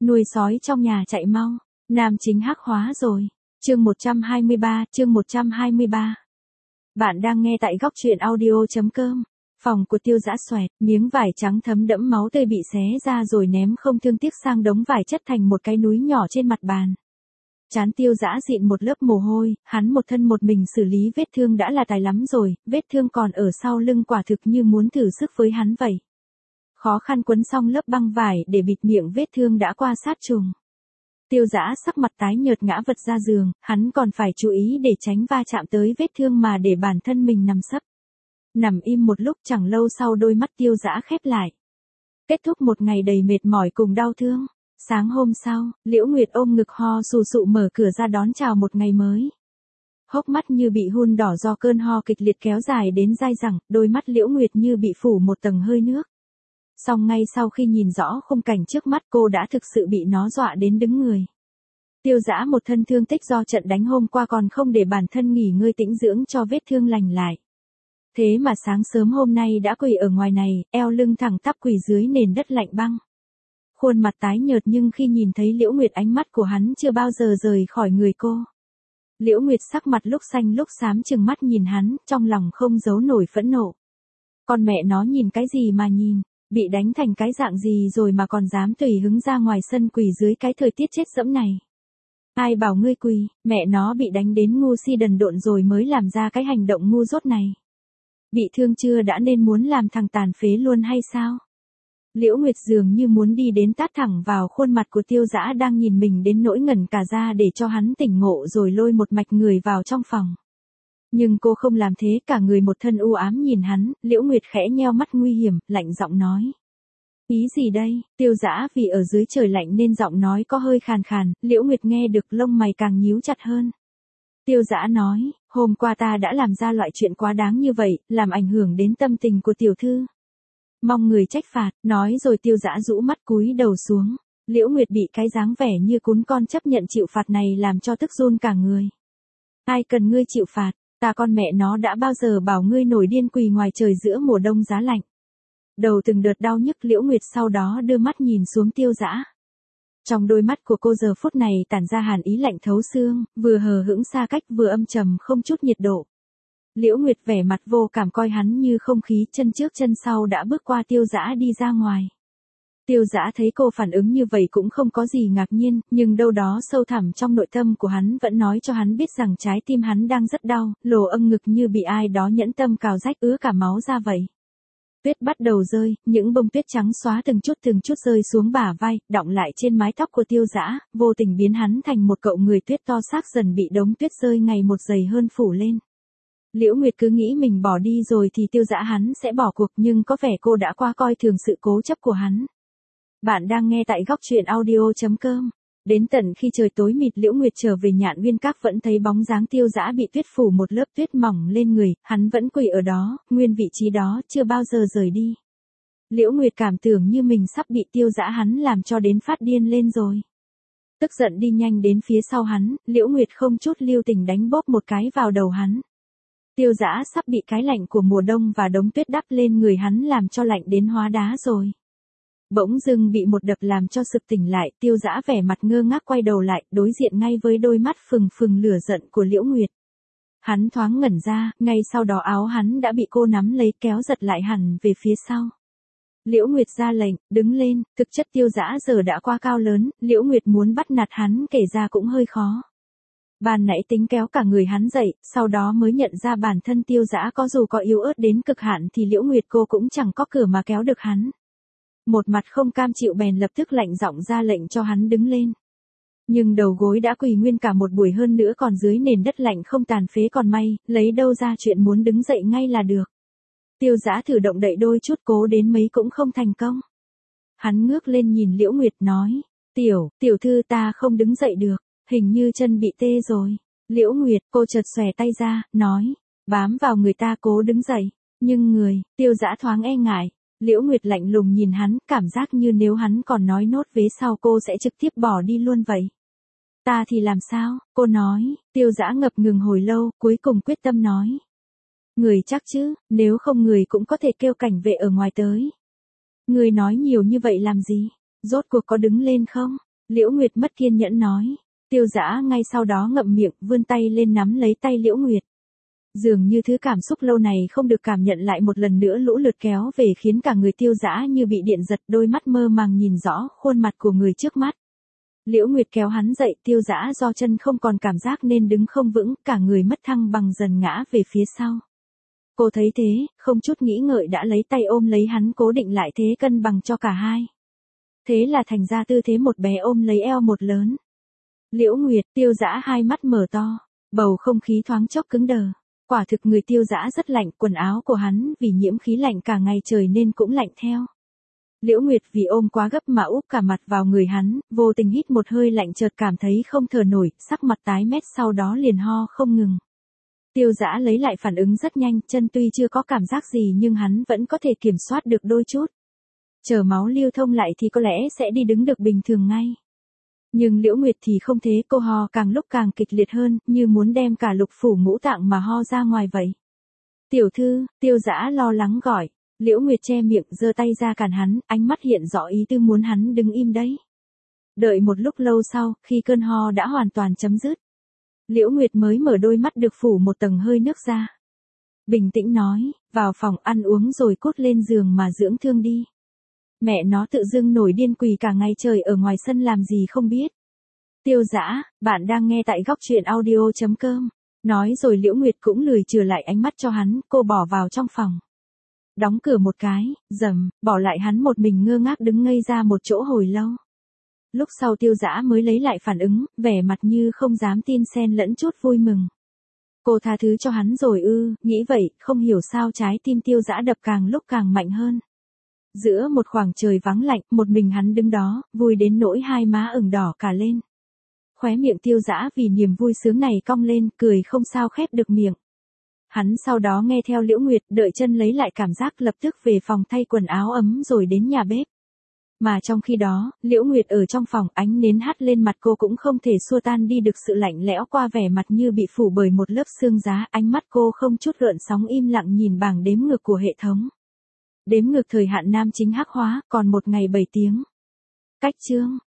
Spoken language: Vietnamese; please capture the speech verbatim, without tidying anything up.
nuôi sói trong nhà chạy mau, nam chính hắc hóa rồi. Chương một trăm hai mươi ba, chương một trăm hai mươi ba. Bạn đang nghe tại góc truyện audio chấm com. Phòng của Tiêu Dã xoẹt, miếng vải trắng thấm đẫm máu tươi bị xé ra rồi ném không thương tiếc sang đống vải chất thành một cái núi nhỏ trên mặt bàn. Trán Tiêu Dã dịn một lớp mồ hôi, hắn một thân một mình xử lý vết thương đã là tài lắm rồi, vết thương còn ở sau lưng quả thực như muốn thử sức với hắn vậy. Khó khăn quấn xong lớp băng vải để bịt miệng vết thương đã qua sát trùng. Tiêu Dã sắc mặt tái nhợt ngã vật ra giường, hắn còn phải chú ý để tránh va chạm tới vết thương mà để bản thân mình nằm sấp. Nằm im một lúc chẳng lâu sau đôi mắt Tiêu Dã khép lại. Kết thúc một ngày đầy mệt mỏi cùng đau thương. Sáng hôm sau, Liễu Nguyệt ôm ngực ho sù sụ mở cửa ra đón chào một ngày mới. Hốc mắt như bị hun đỏ do cơn ho kịch liệt kéo dài đến dai dẳng, đôi mắt Liễu Nguyệt như bị phủ một tầng hơi nước. Song ngay sau khi nhìn rõ khung cảnh trước mắt cô đã thực sự bị nó dọa đến đứng người. Tiêu Dã một thân thương tích do trận đánh hôm qua còn không để bản thân nghỉ ngơi tĩnh dưỡng cho vết thương lành lại. Thế mà sáng sớm hôm nay đã quỳ ở ngoài này, eo lưng thẳng tắp quỳ dưới nền đất lạnh băng. Khuôn mặt tái nhợt nhưng khi nhìn thấy Liễu Nguyệt ánh mắt của hắn chưa bao giờ rời khỏi người cô. Liễu Nguyệt sắc mặt lúc xanh lúc xám trừng mắt nhìn hắn, trong lòng không giấu nổi phẫn nộ. Con mẹ nó nhìn cái gì mà nhìn, bị đánh thành cái dạng gì rồi mà còn dám tùy hứng ra ngoài sân quỳ dưới cái thời tiết chết dẫm này. Ai bảo ngươi quỳ, mẹ nó bị đánh đến ngu si đần độn rồi mới làm ra cái hành động ngu dốt này. Bị thương chưa đã nên muốn làm thằng tàn phế luôn hay sao? Liễu Nguyệt dường như muốn đi đến tát thẳng vào khuôn mặt của Tiêu Dã đang nhìn mình đến nỗi ngẩn cả ra để cho hắn tỉnh ngộ rồi lôi một mạch người vào trong phòng. Nhưng cô không làm thế, cả người một thân u ám nhìn hắn, Liễu Nguyệt khẽ nheo mắt nguy hiểm, lạnh giọng nói. Ý gì đây? Tiêu Dã vì ở dưới trời lạnh nên giọng nói có hơi khàn khàn, Liễu Nguyệt nghe được lông mày càng nhíu chặt hơn. Tiêu Dã nói, hôm qua ta đã làm ra loại chuyện quá đáng như vậy, làm ảnh hưởng đến tâm tình của tiểu thư. Mong người trách phạt, nói rồi Tiêu Dã rũ mắt cúi đầu xuống. Liễu Nguyệt bị cái dáng vẻ như cún con chấp nhận chịu phạt này làm cho tức run cả người. Ai cần ngươi chịu phạt, ta con mẹ nó đã bao giờ bảo ngươi nổi điên quỳ ngoài trời giữa mùa đông giá lạnh. Đầu từng đợt đau nhức Liễu Nguyệt sau đó đưa mắt nhìn xuống Tiêu Dã. Trong đôi mắt của cô giờ phút này tản ra hàn ý lạnh thấu xương, vừa hờ hững xa cách vừa âm trầm không chút nhiệt độ. Liễu Nguyệt vẻ mặt vô cảm coi hắn như không khí, chân trước chân sau đã bước qua Tiêu Dã đi ra ngoài. Tiêu Dã thấy cô phản ứng như vậy cũng không có gì ngạc nhiên, nhưng đâu đó sâu thẳm trong nội tâm của hắn vẫn nói cho hắn biết rằng trái tim hắn đang rất đau, lồ âm ngực như bị ai đó nhẫn tâm cào rách ứa cả máu ra vậy. Tuyết bắt đầu rơi, những bông tuyết trắng xóa từng chút từng chút rơi xuống bả vai, đọng lại trên mái tóc của Tiêu Dã, vô tình biến hắn thành một cậu người tuyết to xác dần bị đống tuyết rơi ngày một dày hơn phủ lên. Liễu Nguyệt cứ nghĩ mình bỏ đi rồi thì Tiêu Dã hắn sẽ bỏ cuộc, nhưng có vẻ cô đã qua coi thường sự cố chấp của hắn. Bạn đang nghe tại góc truyện audio chấm com. Đến tận khi trời tối mịt Liễu Nguyệt trở về Nhạn Uyên Các vẫn thấy bóng dáng Tiêu Dã bị tuyết phủ một lớp tuyết mỏng lên người, hắn vẫn quỳ ở đó, nguyên vị trí đó, chưa bao giờ rời đi. Liễu Nguyệt cảm tưởng như mình sắp bị Tiêu Dã hắn làm cho đến phát điên lên rồi. Tức giận đi nhanh đến phía sau hắn, Liễu Nguyệt không chút lưu tình đánh bóp một cái vào đầu hắn. Tiêu Dã sắp bị cái lạnh của mùa đông và đống tuyết đắp lên người hắn làm cho lạnh đến hóa đá rồi. Bỗng dưng bị một đập làm cho sực tỉnh lại, Tiêu Dã vẻ mặt ngơ ngác quay đầu lại, đối diện ngay với đôi mắt phừng phừng lửa giận của Liễu Nguyệt. Hắn thoáng ngẩn ra, ngay sau đó áo hắn đã bị cô nắm lấy kéo giật lại hẳn về phía sau. Liễu Nguyệt ra lệnh, đứng lên, thực chất Tiêu Dã giờ đã qua cao lớn, Liễu Nguyệt muốn bắt nạt hắn kể ra cũng hơi khó. Ban nãy tính kéo cả người hắn dậy, sau đó mới nhận ra bản thân Tiêu Dã có dù có yếu ớt đến cực hạn thì Liễu Nguyệt cô cũng chẳng có cửa mà kéo được hắn. Một mặt không cam chịu bèn lập tức lạnh giọng ra lệnh cho hắn đứng lên. Nhưng đầu gối đã quỳ nguyên cả một buổi hơn nữa còn dưới nền đất lạnh không tàn phế còn may, lấy đâu ra chuyện muốn đứng dậy ngay là được. Tiêu Dã thử động đậy đôi chút cố đến mấy cũng không thành công. Hắn ngước lên nhìn Liễu Nguyệt nói, tiểu, tiểu thư ta không đứng dậy được, hình như chân bị tê rồi. Liễu Nguyệt, cô chợt xòe tay ra, nói, bám vào người ta cố đứng dậy, nhưng người, Tiêu Dã thoáng e ngại. Liễu Nguyệt lạnh lùng nhìn hắn, cảm giác như nếu hắn còn nói nốt vế sau cô sẽ trực tiếp bỏ đi luôn vậy. Ta thì làm sao, cô nói, Tiêu Dã ngập ngừng hồi lâu, cuối cùng quyết tâm nói. Người chắc chứ, nếu không người cũng có thể kêu cảnh vệ ở ngoài tới. Người nói nhiều như vậy làm gì, rốt cuộc có đứng lên không? Liễu Nguyệt mất kiên nhẫn nói. Tiêu Dã ngay sau đó ngậm miệng, vươn tay lên nắm lấy tay Liễu Nguyệt. Dường như thứ cảm xúc lâu này không được cảm nhận lại một lần nữa lũ lượt kéo về khiến cả người Tiêu Dã như bị điện giật, đôi mắt mơ màng nhìn rõ khuôn mặt của người trước mắt. Liễu Nguyệt kéo hắn dậy, Tiêu Dã do chân không còn cảm giác nên đứng không vững, cả người mất thăng bằng dần ngã về phía sau. Cô thấy thế, không chút nghĩ ngợi đã lấy tay ôm lấy hắn cố định lại thế cân bằng cho cả hai. Thế là thành ra tư thế một bé ôm lấy eo một lớn. Liễu Nguyệt, Tiêu Dã hai mắt mở to, bầu không khí thoáng chốc cứng đờ. Quả thực người Tiêu Dã rất lạnh, quần áo của hắn vì nhiễm khí lạnh cả ngày trời nên cũng lạnh theo. Liễu Nguyệt vì ôm quá gấp mà úp cả mặt vào người hắn, vô tình hít một hơi lạnh chợt cảm thấy không thở nổi, sắc mặt tái mét sau đó liền ho không ngừng. Tiêu Dã lấy lại phản ứng rất nhanh, chân tuy chưa có cảm giác gì nhưng hắn vẫn có thể kiểm soát được đôi chút. Chờ máu lưu thông lại thì có lẽ sẽ đi đứng được bình thường ngay. Nhưng Liễu Nguyệt thì không thế, cô ho càng lúc càng kịch liệt hơn, như muốn đem cả lục phủ ngũ tạng mà ho ra ngoài vậy. Tiểu thư, Tiêu Dã lo lắng gọi. Liễu Nguyệt che miệng, giơ tay ra cản hắn, ánh mắt hiện rõ ý tư muốn hắn đứng im đấy. Đợi một lúc lâu sau, khi cơn ho đã hoàn toàn chấm dứt, Liễu Nguyệt mới mở đôi mắt được phủ một tầng hơi nước ra. Bình tĩnh nói, vào phòng ăn uống rồi cút lên giường mà dưỡng thương đi. Mẹ nó tự dưng nổi điên quỳ cả ngày trời ở ngoài sân làm gì không biết. Tiêu Dã, bạn đang nghe tại góc truyện audio chấm com. Nói rồi Liễu Nguyệt cũng lười chừa lại ánh mắt cho hắn, cô bỏ vào trong phòng. Đóng cửa một cái, rầm, bỏ lại hắn một mình ngơ ngác đứng ngây ra một chỗ hồi lâu. Lúc sau Tiêu Dã mới lấy lại phản ứng, vẻ mặt như không dám tin xen lẫn chút vui mừng. Cô tha thứ cho hắn rồi ư, nghĩ vậy, không hiểu sao trái tim Tiêu Dã đập càng lúc càng mạnh hơn. Giữa một khoảng trời vắng lạnh, một mình hắn đứng đó, vui đến nỗi hai má ửng đỏ cả lên. Khóe miệng Tiêu Dã vì niềm vui sướng này cong lên, cười không sao khép được miệng. Hắn sau đó nghe theo Liễu Nguyệt, đợi chân lấy lại cảm giác lập tức về phòng thay quần áo ấm rồi đến nhà bếp. Mà trong khi đó, Liễu Nguyệt ở trong phòng, ánh nến hắt lên mặt cô cũng không thể xua tan đi được sự lạnh lẽo qua vẻ mặt như bị phủ bởi một lớp sương giá, ánh mắt cô không chút gợn sóng im lặng nhìn bảng đếm ngược của hệ thống. Đếm ngược thời hạn nam chính hắc hóa, còn một ngày bảy tiếng. Cách chương.